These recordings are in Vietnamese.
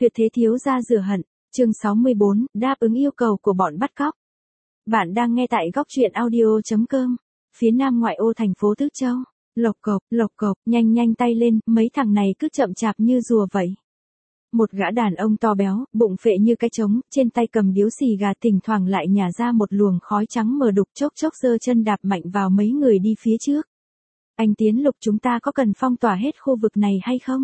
Tuyệt thế thiếu gia rửa hận, chương 64, đáp ứng yêu cầu của bọn bắt cóc. Bạn đang nghe tại góc truyện audio.com, phía nam ngoại ô thành phố Tứ Châu. Lộc cộc, nhanh nhanh tay lên, mấy thằng này cứ chậm chạp như rùa vậy. Một gã đàn ông to béo, bụng phệ như cái trống, trên tay cầm điếu xì gà, thỉnh thoảng lại nhả ra một luồng khói trắng mờ đục, chốc giơ chân đạp mạnh vào mấy người đi phía trước. Anh Tiến Lục, chúng ta có cần phong tỏa hết khu vực này hay không?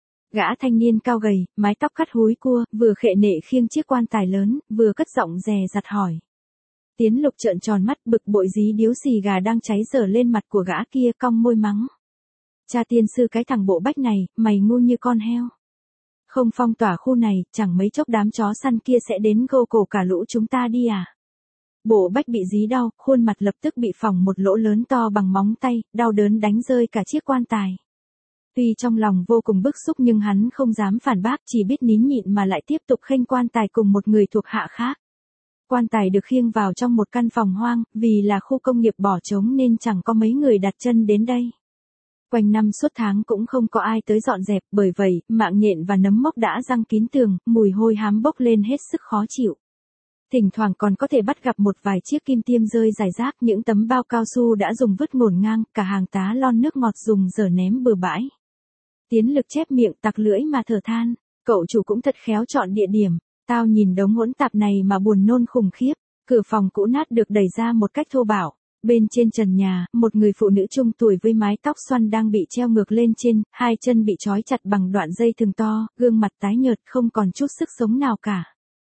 Gã thanh niên cao gầy, mái tóc cắt húi cua, vừa khệ nệ khiêng chiếc quan tài lớn, vừa cất giọng dè dặt hỏi. Tiến Lục trợn tròn mắt, bực bội dí điếu xì gà đang cháy dở lên mặt của gã kia, cong môi mắng. Cha tiên sư cái thằng bộ bách này, mày ngu như con heo. Không phong tỏa khu này, chẳng mấy chốc đám chó săn kia sẽ đến gô cổ cả lũ chúng ta đi à? Bộ bách bị dí đau, khuôn mặt lập tức bị phỏng một lỗ lớn to bằng móng tay, đau đớn đánh rơi cả chiếc quan tài. Tuy trong lòng vô cùng bức xúc nhưng hắn không dám phản bác, chỉ biết nín nhịn mà lại tiếp tục khênh quan tài cùng một người thuộc hạ khác. Quan tài được khiêng vào trong một căn phòng hoang, vì là khu công nghiệp bỏ trống nên chẳng có mấy người đặt chân đến đây. Quanh năm suốt tháng cũng không có ai tới dọn dẹp, bởi vậy, mạng nhện và nấm mốc đã giăng kín tường, mùi hôi hám bốc lên hết sức khó chịu. Thỉnh thoảng còn có thể bắt gặp một vài chiếc kim tiêm rơi rải rác, những tấm bao cao su đã dùng vứt ngổn ngang, cả hàng tá lon nước ngọt dùng dở ném bừa bãi. Tiến Lực chép miệng tặc lưỡi mà thở than, cậu chủ cũng thật khéo chọn địa điểm, tao nhìn đống hỗn tạp này mà buồn nôn khủng khiếp. Cửa phòng cũ nát được đẩy ra một cách thô bạo. Bên trên trần nhà, một người phụ nữ trung tuổi với mái tóc xoăn đang bị treo ngược lên trên, hai chân bị trói chặt bằng đoạn dây thừng to, gương mặt tái nhợt không còn chút sức sống nào cả.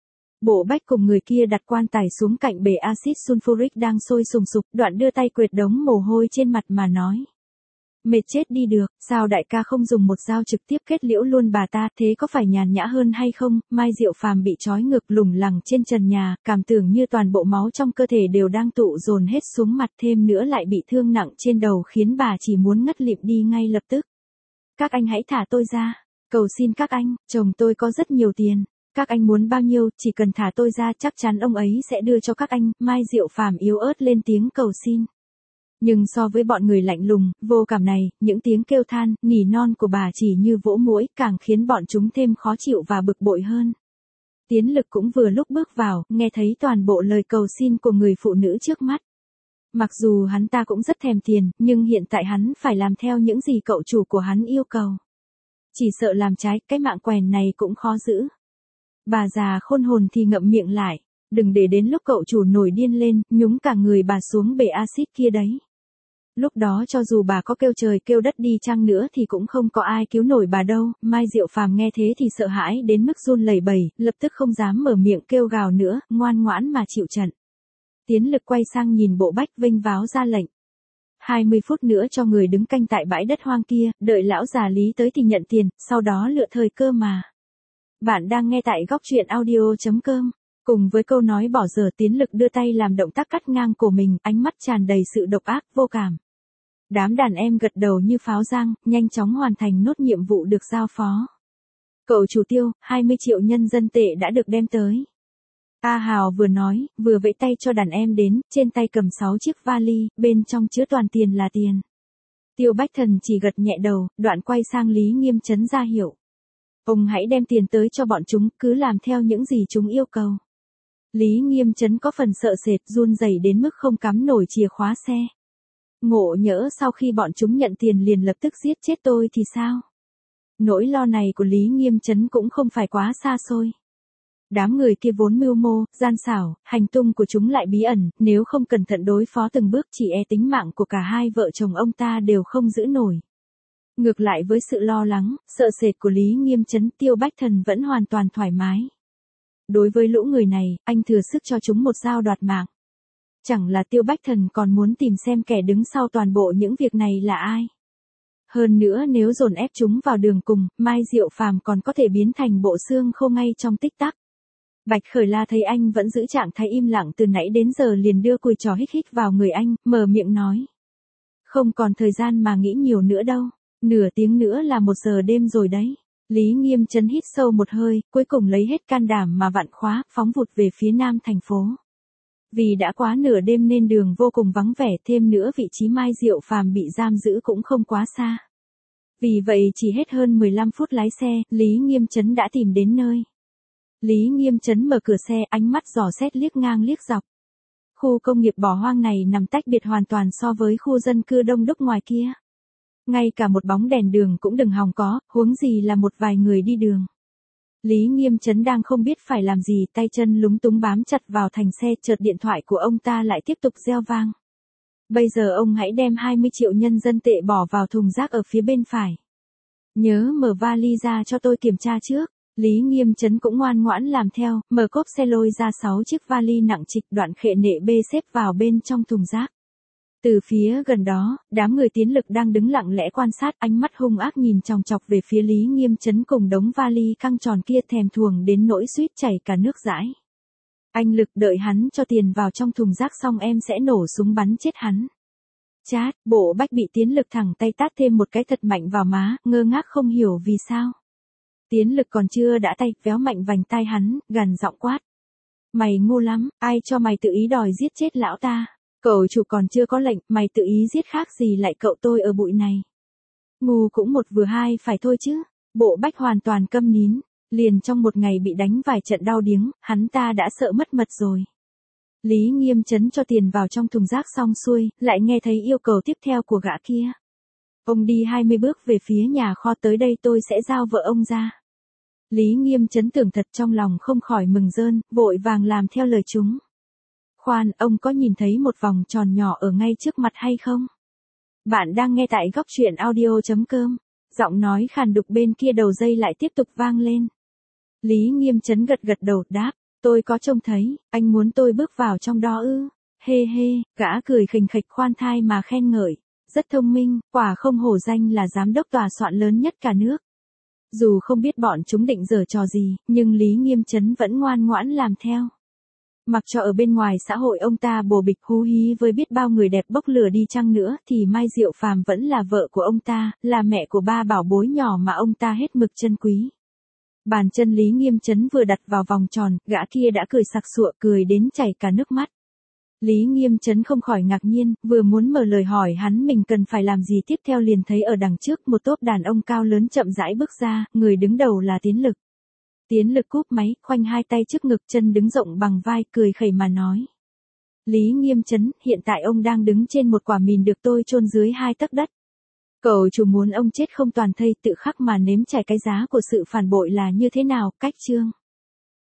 Bộ bách cùng người kia đặt quan tài xuống cạnh bể axit sulfuric đang sôi sùng sục, Đoạn đưa tay quệt đống mồ hôi trên mặt mà nói. Mệt chết đi được, sao đại ca không dùng một dao trực tiếp kết liễu luôn bà ta, thế có phải nhàn nhã hơn hay không? Mai Diệu Phàm bị trói ngược lủng lẳng trên trần nhà, cảm tưởng như toàn bộ máu trong cơ thể đều đang tụ dồn hết xuống mặt, thêm nữa lại bị thương nặng trên đầu khiến bà chỉ muốn ngất lịm đi ngay lập tức. Các anh hãy thả tôi ra, cầu xin các anh, chồng tôi có rất nhiều tiền. Các anh muốn bao nhiêu, chỉ cần thả tôi ra chắc chắn ông ấy sẽ đưa cho các anh. Mai Diệu Phàm yếu ớt lên tiếng cầu xin. Nhưng so với bọn người lạnh lùng, vô cảm này, những tiếng kêu than, nỉ non của bà chỉ như vỗ muỗi, càng khiến bọn chúng thêm khó chịu và bực bội hơn. Tiến Lực cũng vừa lúc bước vào, nghe thấy toàn bộ lời cầu xin của người phụ nữ trước mắt. Mặc dù hắn ta cũng rất thèm tiền, nhưng hiện tại hắn phải làm theo những gì cậu chủ của hắn yêu cầu. Chỉ sợ làm trái, cái mạng quèn này cũng khó giữ. Bà già khôn hồn thì ngậm miệng lại, đừng để đến lúc cậu chủ nổi điên lên, nhúng cả người bà xuống bể axit kia đấy. Lúc đó cho dù bà có kêu trời kêu đất đi chăng nữa thì cũng không có ai cứu nổi bà đâu. Mai Diệu Phàm nghe thế thì sợ hãi đến mức run lẩy bẩy, lập tức không dám mở miệng kêu gào nữa, ngoan ngoãn mà chịu trận. Tiến Lực quay sang nhìn Bộ Bách vênh váo ra lệnh. 20 phút nữa cho người đứng canh tại bãi đất hoang kia, đợi lão già Lý tới thì nhận tiền, sau đó lựa thời cơ mà. Bạn đang nghe tại góc truyện audio.com. Cùng với câu nói bỏ dở, Tiến Lực đưa tay làm động tác cắt ngang cổ mình, ánh mắt tràn đầy sự độc ác, vô cảm. Đám đàn em gật đầu như pháo giang, nhanh chóng hoàn thành nốt nhiệm vụ được giao phó. Cậu chủ Tiêu, 20 triệu nhân dân tệ đã được đem tới. A Hào vừa nói, vừa vẫy tay cho đàn em đến, trên tay cầm 6 chiếc vali, bên trong chứa toàn tiền là tiền. Tiêu Bách Thần chỉ gật nhẹ đầu, Đoạn quay sang Lý Nghiêm Trấn ra hiệu. Ông hãy đem tiền tới cho bọn chúng, cứ làm theo những gì chúng yêu cầu. Lý Nghiêm Trấn có phần sợ sệt, run rẩy đến mức không cắm nổi chìa khóa xe. Ngộ nhỡ sau khi bọn chúng nhận tiền liền lập tức giết chết tôi thì sao? Nỗi lo này của Lý Nghiêm Trấn cũng không phải quá xa xôi. Đám người kia vốn mưu mô, gian xảo, hành tung của chúng lại bí ẩn, nếu không cẩn thận đối phó từng bước chỉ e tính mạng của cả hai vợ chồng ông ta đều không giữ nổi. Ngược lại với sự lo lắng, sợ sệt của Lý Nghiêm Trấn, Tiêu Bách Thần vẫn hoàn toàn thoải mái. Đối với lũ người này, anh thừa sức cho chúng một dao đoạt mạng. Chẳng là Tiêu Bách Thần còn muốn tìm xem kẻ đứng sau toàn bộ những việc này là ai. Hơn nữa nếu dồn ép chúng vào đường cùng, Mai Diệu Phàm còn có thể biến thành bộ xương khô ngay trong tích tắc. Bạch Khởi La thấy anh vẫn giữ trạng thái im lặng từ nãy đến giờ liền đưa cùi trò hích hích vào người anh, mở miệng nói. Không còn thời gian mà nghĩ nhiều nữa đâu, nửa tiếng nữa là 1 giờ đêm rồi đấy. Lý Nghiêm Trấn hít sâu một hơi, cuối cùng lấy hết can đảm mà vặn khóa, phóng vụt về phía nam thành phố. Vì đã quá nửa đêm nên đường vô cùng vắng vẻ, thêm nữa vị trí Mai Diệu Phàm bị giam giữ cũng không quá xa. Vì vậy chỉ hết hơn 15 phút lái xe, Lý Nghiêm Trấn đã tìm đến nơi. Lý Nghiêm Trấn mở cửa xe, ánh mắt dò xét liếc ngang liếc dọc. Khu công nghiệp bỏ hoang này nằm tách biệt hoàn toàn so với khu dân cư đông đúc ngoài kia. Ngay cả một bóng đèn đường cũng đừng hòng có, huống gì là một vài người đi đường. Lý Nghiêm Trấn đang không biết phải làm gì, tay chân lúng túng bám chặt vào thành xe, chợt điện thoại của ông ta lại tiếp tục reo vang. Bây giờ ông hãy đem 20 triệu nhân dân tệ bỏ vào thùng rác ở phía bên phải. Nhớ mở vali ra cho tôi kiểm tra trước. Lý Nghiêm Trấn cũng ngoan ngoãn làm theo, mở cốp xe lôi ra 6 chiếc vali nặng trịch, đoạn khệ nệ bê xếp vào bên trong thùng rác. Từ phía gần đó, đám người Tiến Lực đang đứng lặng lẽ quan sát, ánh mắt hung ác nhìn chòng chọc về phía Lý Nghiêm Trấn cùng đống vali căng tròn kia, thèm thuồng đến nỗi suýt chảy cả nước dãi. Anh Lực, đợi hắn cho tiền vào trong thùng rác xong em sẽ nổ súng bắn chết hắn. Chát, Bộ Bách bị Tiến Lực thẳng tay tát thêm một cái thật mạnh vào má, ngơ ngác không hiểu vì sao. Tiến Lực còn chưa đã tay, véo mạnh vành tai hắn, gằn giọng quát. Mày ngu lắm, ai cho mày tự ý đòi giết chết lão ta? Cậu chủ còn chưa có lệnh, mày tự ý giết khác gì lại cậu tôi ở bụi này. Ngu cũng một vừa hai phải thôi chứ. Bộ Bách hoàn toàn câm nín, liền trong một ngày bị đánh vài trận đau điếng, hắn ta đã sợ mất mật rồi. Lý Nghiêm Trấn cho tiền vào trong thùng rác xong xuôi, lại nghe thấy yêu cầu tiếp theo của gã kia. Ông đi 20 bước về phía nhà kho, tới đây tôi sẽ giao vợ ông ra. Lý Nghiêm Trấn tưởng thật, trong lòng không khỏi mừng rơn, vội vàng làm theo lời chúng. Khoan, ông có nhìn thấy một vòng tròn nhỏ ở ngay trước mặt hay không? Bạn đang nghe tại góc truyện audio.com. Giọng nói khàn đục bên kia đầu dây lại tiếp tục vang lên. Lý Nghiêm Trấn gật gật đầu đáp, tôi có trông thấy, anh muốn tôi bước vào trong đó ư? Hê hê, gã cười khình khịch khoan thai mà khen ngợi. Rất thông minh, quả không hổ danh là giám đốc tòa soạn lớn nhất cả nước. Dù không biết bọn chúng định giở trò gì, nhưng Lý Nghiêm Trấn vẫn ngoan ngoãn làm theo. Mặc cho ở bên ngoài xã hội ông ta bồ bịch hú hí với biết bao người đẹp bốc lửa đi chăng nữa, thì Mai Diệu Phàm vẫn là vợ của ông ta, là mẹ của ba bảo bối nhỏ mà ông ta hết mực trân quý. Bàn chân Lý Nghiêm Trấn vừa đặt vào vòng tròn, gã kia đã cười sặc sụa, cười đến chảy cả nước mắt. Lý Nghiêm Trấn không khỏi ngạc nhiên, vừa muốn mở lời hỏi hắn mình cần phải làm gì tiếp theo, liền thấy ở đằng trước một tốp đàn ông cao lớn chậm rãi bước ra, người đứng đầu là Tiến Lực. Tiến Lực cúp máy, khoanh hai tay trước ngực, chân đứng rộng bằng vai, cười khẩy mà nói. Lý Nghiêm Trấn, hiện tại ông đang đứng trên một quả mìn được tôi chôn dưới 2 tấc đất. Cậu chủ muốn ông chết không toàn thây, tự khắc mà nếm trải cái giá của sự phản bội là như thế nào, cách chương.